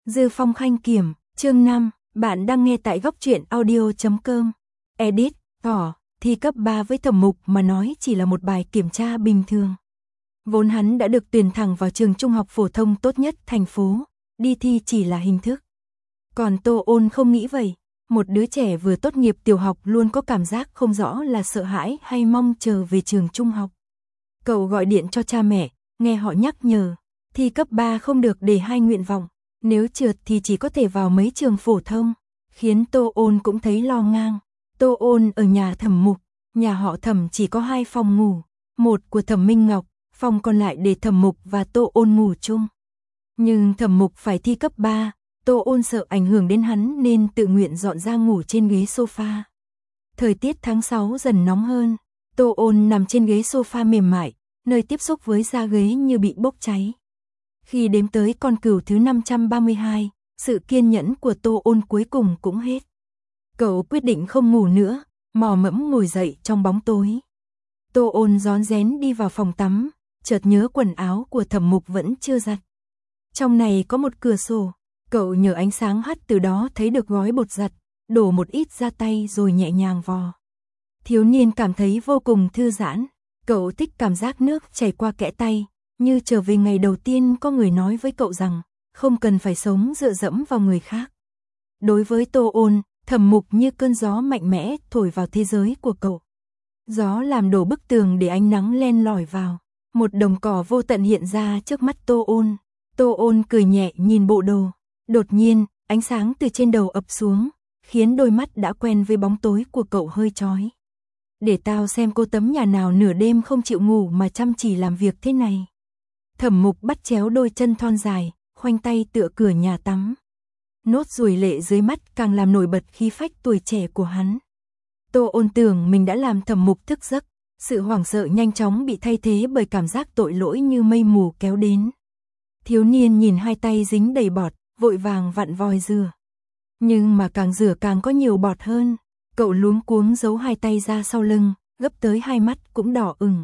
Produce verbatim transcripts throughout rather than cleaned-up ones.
Dư Phong Khanh Kiểm, chương năm, bạn đang nghe tại góc truyện audio chấm com. Edit, tỏ, thi cấp ba với Thẩm Mục mà nói chỉ là một bài kiểm tra bình thường. Vốn hắn đã được tuyển thẳng vào trường trung học phổ thông tốt nhất thành phố, đi thi chỉ là hình thức. Còn Tô Ôn không nghĩ vậy, một đứa trẻ vừa tốt nghiệp tiểu học luôn có cảm giác không rõ là sợ hãi hay mong chờ về trường trung học. Cậu gọi điện cho cha mẹ, nghe họ nhắc nhở, thi cấp ba không được để hai nguyện vọng. Nếu trượt thì chỉ có thể vào mấy trường phổ thông, khiến Tô Ôn cũng thấy lo ngang. Tô Ôn ở nhà Thẩm Mục, nhà họ Thẩm chỉ có hai phòng ngủ, một của Thẩm Minh Ngọc, phòng còn lại để Thẩm Mục và Tô Ôn ngủ chung. Nhưng Thẩm Mục phải thi cấp ba, Tô Ôn sợ ảnh hưởng đến hắn nên tự nguyện dọn ra ngủ trên ghế sofa. Thời tiết tháng sáu dần nóng hơn, Tô Ôn nằm trên ghế sofa mềm mại, nơi tiếp xúc với da ghế như bị bốc cháy. Khi đếm tới con cừu thứ năm trăm ba mươi hai, sự kiên nhẫn của Tô Ôn cuối cùng cũng hết. Cậu quyết định không ngủ nữa, mò mẫm ngồi dậy trong bóng tối. Tô Ôn rón rén đi vào phòng tắm, chợt nhớ quần áo của Thẩm Mục vẫn chưa giặt. Trong này có một cửa sổ, cậu nhờ ánh sáng hắt từ đó thấy được gói bột giặt, đổ một ít ra tay rồi nhẹ nhàng vò. Thiếu niên cảm thấy vô cùng thư giãn, cậu thích cảm giác nước chảy qua kẽ tay. Như trở về ngày đầu tiên có người nói với cậu rằng, không cần phải sống dựa dẫm vào người khác. Đối với Tô Ôn, Thẩm Mục như cơn gió mạnh mẽ thổi vào thế giới của cậu. Gió làm đổ bức tường để ánh nắng len lỏi vào. Một đồng cỏ vô tận hiện ra trước mắt Tô Ôn. Tô Ôn cười nhẹ nhìn bộ đồ. Đột nhiên, ánh sáng từ trên đầu ập xuống, khiến đôi mắt đã quen với bóng tối của cậu hơi chói. Để tao xem cô tấm nhà nào nửa đêm không chịu ngủ mà chăm chỉ làm việc thế này. Thẩm Mục bắt chéo đôi chân thon dài, khoanh tay tựa cửa nhà tắm. Nốt ruồi lệ dưới mắt càng làm nổi bật khí phách tuổi trẻ của hắn. Tô Ôn tưởng mình đã làm Thẩm Mục thức giấc, sự hoảng sợ nhanh chóng bị thay thế bởi cảm giác tội lỗi như mây mù kéo đến. Thiếu niên nhìn hai tay dính đầy bọt, vội vàng vặn vòi rửa. Nhưng mà càng rửa càng có nhiều bọt hơn, cậu luống cuống giấu hai tay ra sau lưng, gấp tới hai mắt cũng đỏ ửng.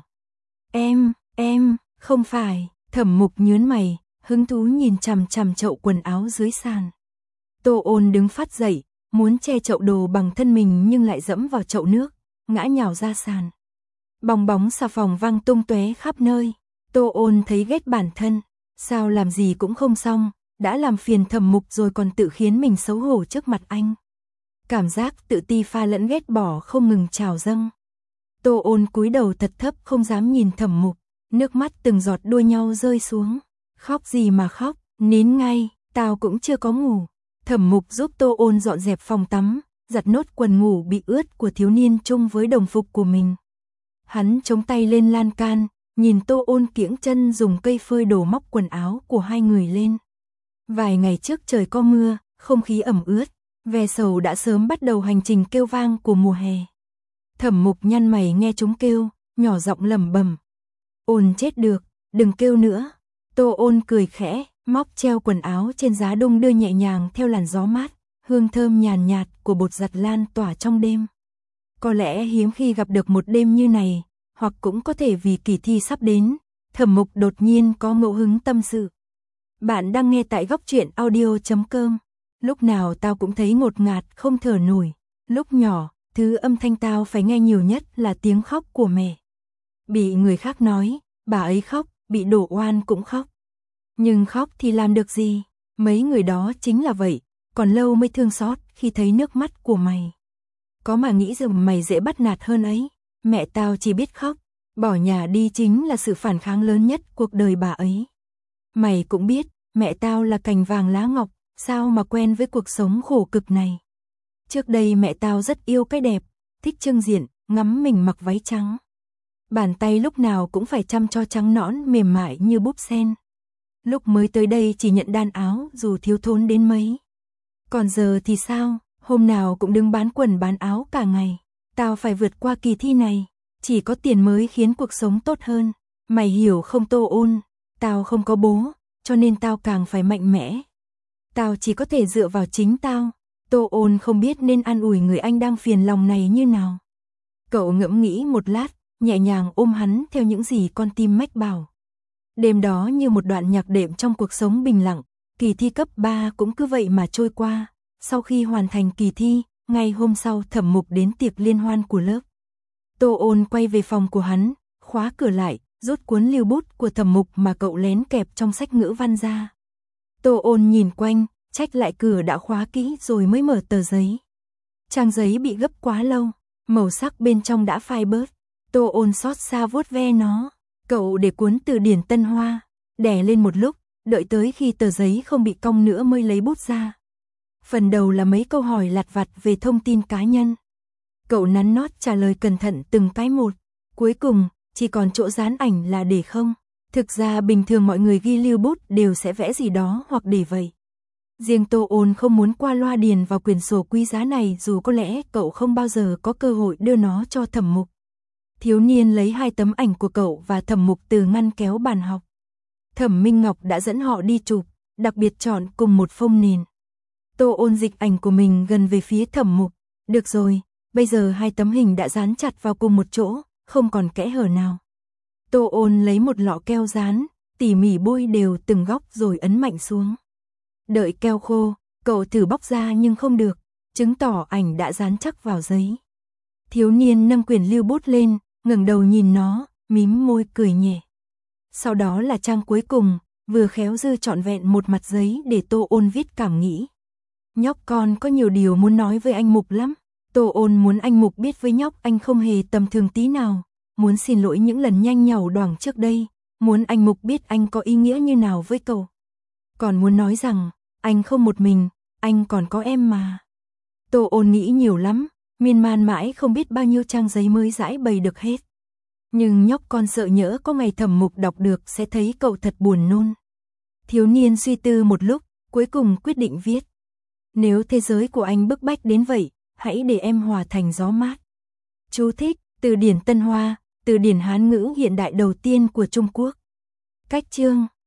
Em, em, không phải. Thẩm Mục nhướng mày, hứng thú nhìn chằm chằm chậu quần áo dưới sàn. Tô Ôn đứng phát dậy, muốn che chậu đồ bằng thân mình nhưng lại dẫm vào chậu nước, ngã nhào ra sàn. Bong bóng xà phòng văng tung tóe khắp nơi. Tô Ôn thấy ghét bản thân, sao làm gì cũng không xong, đã làm phiền Thẩm Mục rồi còn tự khiến mình xấu hổ trước mặt anh. Cảm giác tự ti pha lẫn ghét bỏ không ngừng trào dâng. Tô Ôn cúi đầu thật thấp không dám nhìn Thẩm Mục. Nước mắt từng giọt đua nhau rơi xuống. Khóc gì mà khóc, nín ngay, tao cũng chưa có ngủ. Thẩm Mục giúp Tô Ôn dọn dẹp phòng tắm, giặt nốt quần ngủ bị ướt của thiếu niên chung với đồng phục của mình. Hắn chống tay lên lan can, nhìn Tô Ôn kiễng chân dùng cây phơi đổ móc quần áo của hai người lên. Vài ngày trước trời có mưa, không khí ẩm ướt, ve sầu đã sớm bắt đầu hành trình kêu vang của mùa hè. Thẩm Mục nhăn mày nghe chúng kêu, nhỏ giọng lẩm bẩm. Ôn chết được, đừng kêu nữa. Tô Ôn cười khẽ, móc treo quần áo trên giá đung đưa nhẹ nhàng theo làn gió mát, hương thơm nhàn nhạt của bột giặt lan tỏa trong đêm. Có lẽ hiếm khi gặp được một đêm như này, hoặc cũng có thể vì kỳ thi sắp đến, Thẩm Mục đột nhiên có ngẫu hứng tâm sự. Bạn đang nghe tại góc truyện audio chấm com. Lúc nào tao cũng thấy ngột ngạt không thở nổi. Lúc nhỏ, thứ âm thanh tao phải nghe nhiều nhất là tiếng khóc của mẹ. Bị người khác nói, bà ấy khóc, bị đổ oan cũng khóc. Nhưng khóc thì làm được gì? Mấy người đó chính là vậy, còn lâu mới thương xót khi thấy nước mắt của mày. Có mà nghĩ rằng mày dễ bắt nạt hơn ấy. Mẹ tao chỉ biết khóc, bỏ nhà đi chính là sự phản kháng lớn nhất cuộc đời bà ấy. Mày cũng biết, mẹ tao là cành vàng lá ngọc, sao mà quen với cuộc sống khổ cực này. Trước đây mẹ tao rất yêu cái đẹp, thích trưng diện, ngắm mình mặc váy trắng. Bàn tay lúc nào cũng phải chăm cho trắng nõn mềm mại như búp sen. Lúc mới tới đây chỉ nhận đan áo dù thiếu thốn đến mấy. Còn giờ thì sao, hôm nào cũng đứng bán quần bán áo cả ngày. Tao phải vượt qua kỳ thi này, chỉ có tiền mới khiến cuộc sống tốt hơn. Mày hiểu không Tô Ôn, tao không có bố, cho nên tao càng phải mạnh mẽ. Tao chỉ có thể dựa vào chính tao. Tô Ôn không biết nên an ủi người anh đang phiền lòng này như nào. Cậu ngẫm nghĩ một lát, nhẹ nhàng ôm hắn theo những gì con tim mách bảo. Đêm đó như một đoạn nhạc đệm trong cuộc sống bình lặng, kỳ thi cấp ba cũng cứ vậy mà trôi qua. Sau khi hoàn thành kỳ thi, ngày hôm sau Thẩm Mục đến tiệc liên hoan của lớp. Tô Ôn quay về phòng của hắn, khóa cửa lại, rút cuốn lưu bút của Thẩm Mục mà cậu lén kẹp trong sách ngữ văn ra. Tô Ôn nhìn quanh, trách lại cửa đã khóa kỹ rồi mới mở tờ giấy. Trang giấy bị gấp quá lâu, màu sắc bên trong đã phai bớt. Tô Ôn xót xa vuốt ve nó. Cậu để cuốn từ điển Tân Hoa, đè lên một lúc, đợi tới khi tờ giấy không bị cong nữa mới lấy bút ra. Phần đầu là mấy câu hỏi lặt vặt về thông tin cá nhân. Cậu nắn nót trả lời cẩn thận từng cái một. Cuối cùng, chỉ còn chỗ dán ảnh là để không. Thực ra bình thường mọi người ghi lưu bút đều sẽ vẽ gì đó hoặc để vậy. Riêng Tô Ôn không muốn qua loa điền vào quyển sổ quý giá này, dù có lẽ cậu không bao giờ có cơ hội đưa nó cho Thẩm Mục. Thiếu niên lấy hai tấm ảnh của cậu và Thẩm Mục từ ngăn kéo bàn học. Thẩm Minh Ngọc đã dẫn họ đi chụp, đặc biệt chọn cùng một phông nền. Tô Ôn dịch ảnh của mình gần về phía Thẩm Mục. Được rồi, bây giờ hai tấm hình đã dán chặt vào cùng một chỗ, không còn kẽ hở nào. Tô Ôn lấy một lọ keo dán, tỉ mỉ bôi đều từng góc rồi ấn mạnh xuống. Đợi keo khô, cậu thử bóc ra nhưng không được, chứng tỏ ảnh đã dán chắc vào giấy. Thiếu niên nâng quyển lưu bút lên, ngẩng đầu nhìn nó, mím môi cười nhẹ. Sau đó là trang cuối cùng, vừa khéo dư trọn vẹn một mặt giấy để Tô Ôn viết cảm nghĩ. Nhóc con có nhiều điều muốn nói với anh Mục lắm. Tô Ôn muốn anh Mục biết với nhóc anh không hề tầm thường tí nào, muốn xin lỗi những lần nhanh nhảu đoảng trước đây, muốn anh Mục biết anh có ý nghĩa như nào với cậu. Còn muốn nói rằng, anh không một mình, anh còn có em mà. Tô Ôn nghĩ nhiều lắm, miên man mãi không biết bao nhiêu trang giấy mới giải bày được hết. Nhưng nhóc con sợ nhỡ có ngày Thẩm Mục đọc được sẽ thấy cậu thật buồn nôn. Thiếu niên suy tư một lúc, cuối cùng quyết định viết. Nếu thế giới của anh bức bách đến vậy, hãy để em hòa thành gió mát. Chú thích, từ điển Tân Hoa, từ điển Hán ngữ hiện đại đầu tiên của Trung Quốc. Cách chương